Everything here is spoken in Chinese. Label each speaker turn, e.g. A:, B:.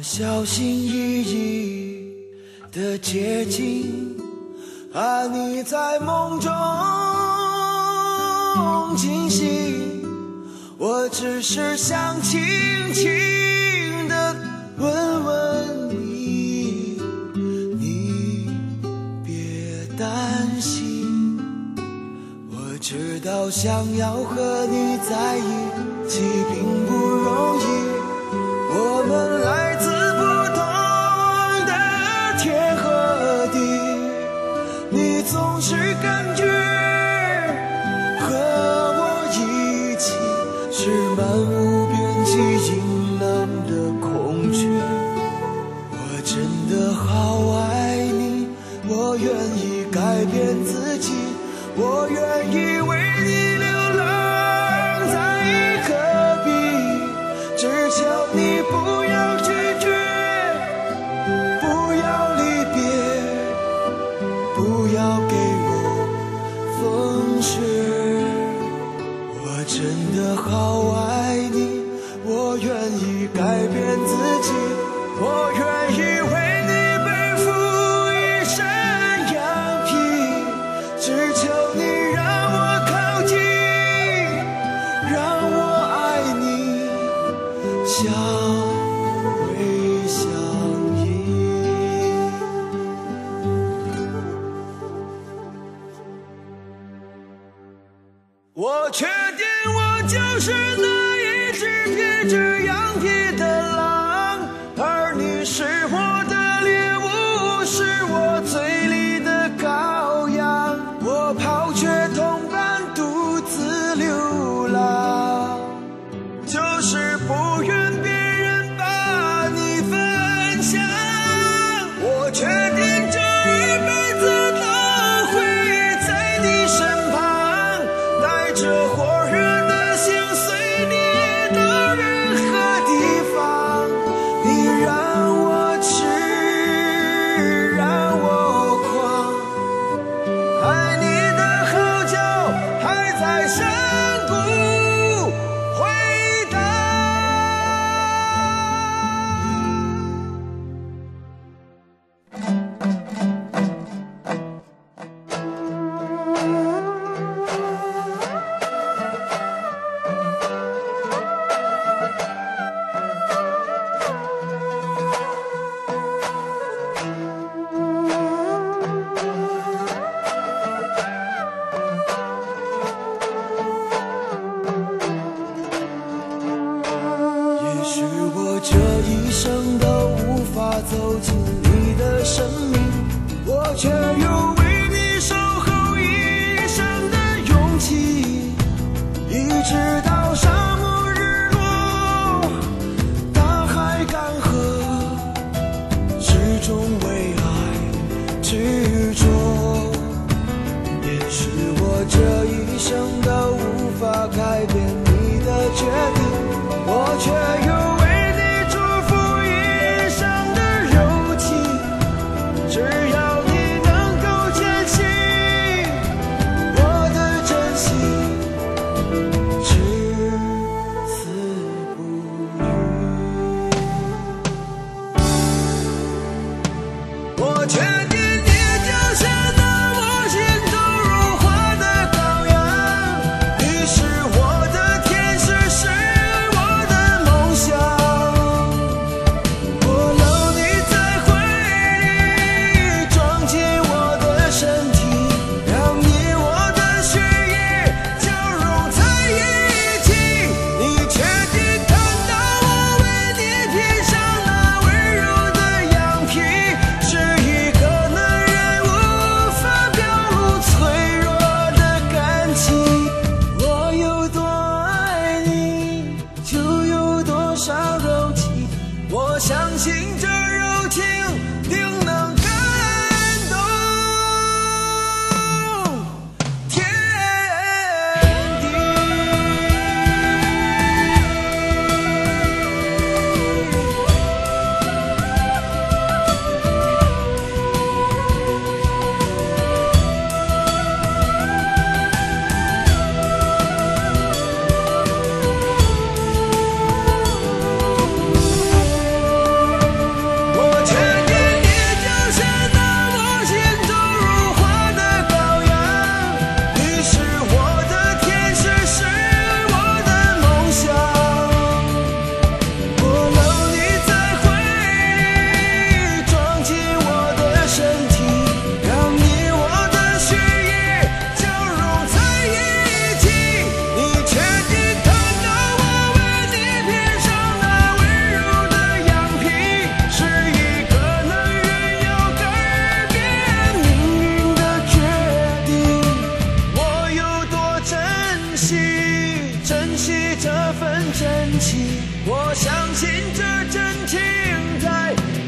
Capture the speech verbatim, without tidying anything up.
A: 小心翼翼的接近，怕你在梦中惊醒。我只是想轻轻地问问你，你别担心。我知道想要和你在一起并不容易，我们来自不同的天和地，你总是感觉和我一起是漫无边际阴冷的空缺。我真的好爱你，我愿意改变自己，我愿意为你流浪在戈壁，只求你不要拒绝，不要离别，不要给我风雪。我真的好爱你，我愿意改变自己，我愿意为你背负一身羊皮，只求你让我靠近，让我爱你，相偎相依。我确定我就是那一只披着羊皮的狼，而你是我的猎物，是我嘴里的羔羊。我抛却同伴独自流浪，就是不愿别人把你分享。我确定这一辈子都会在你身旁，带着火热的心随你到任何地方。你让我痴，让我狂，爱你的号角还在山谷回荡。也许我这一生都无法走进你的生命，我却有为你守候一生的勇气，一直到沙漠日落，大海干涸，始终为爱执着。也许我这一生都无法改变你的决定，我却有为你祝福一生的勇气，只要你能够坚信我的真心，至死不渝。我确定你就是那我心中如花的羔羊，你是我的天使，是我的梦想。我搂你在怀里，装进我的身体，让你我的血液交融在一起。你确定看到我为你披上那温柔的羊皮，是一个男人无法表露脆弱的感情。我有多爱你，就有多少柔情，我相信这柔情定能感动天地。 真情，我相信这真情在